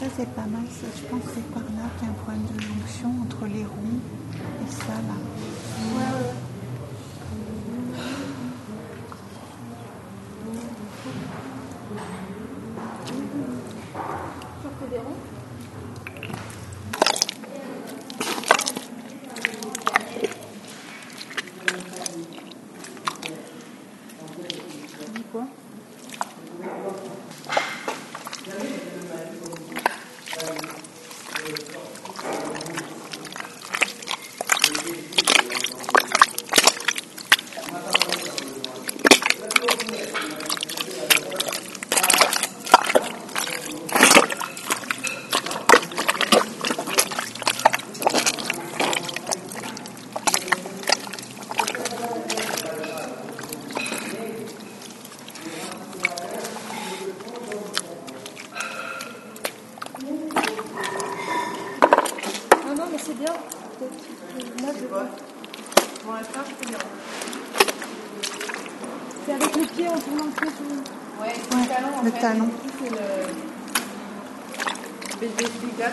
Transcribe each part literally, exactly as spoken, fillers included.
c'est pas mal. Je pense que c'est par là qu'il y a un point de jonction entre les ronds et ça là. Ouais, ouais. Tu refais des ronds? Quoi? C'est bien. Là, je vois. Pour l'instant, je peux bien. C'est avec le pied en tournant le pied sur le... Ouais, le ouais, talon. En le fait, talon. C'est le... B D C quatre.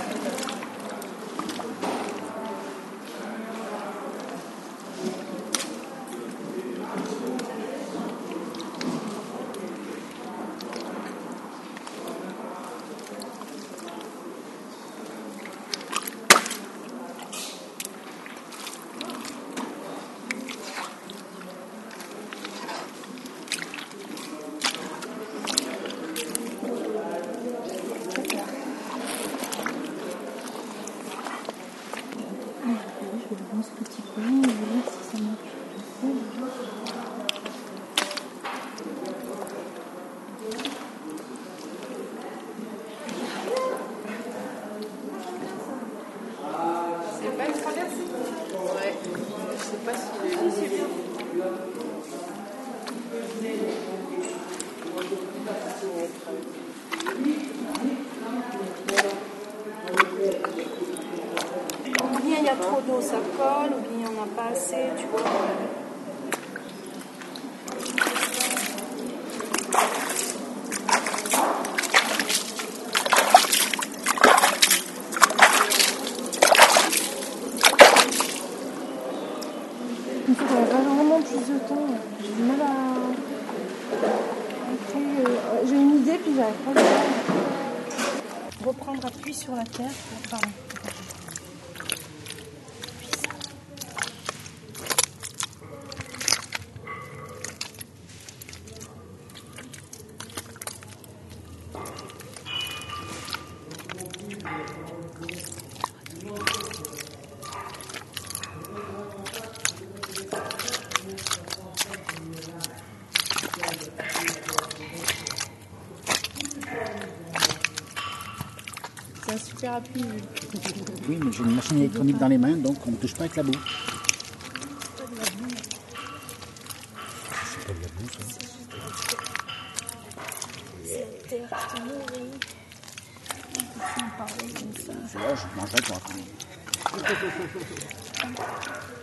Ce petit coin, on va voir si ça marche. C'est pas une traverse? Ouais. Je sais pas si si c'est bien. Ou bien il y a trop d'eau, ça colle, ou bien il n'y en a pas assez, tu vois. Il faudrait vraiment plus de temps. J'ai du mal à... J'ai une idée, puis j'arrive pas à le faire. Reprendre appui sur la terre. Pardon. C'est un super appui. Oui, mais j'ai une machine électronique dans les mains, donc on ne touche pas avec la boue. C'est pas de la boue. C'est pas de la boue, ça. C'est la terre qui te nourrit. On peut en parler comme ça. C'est là, je mangerai pour apprendre.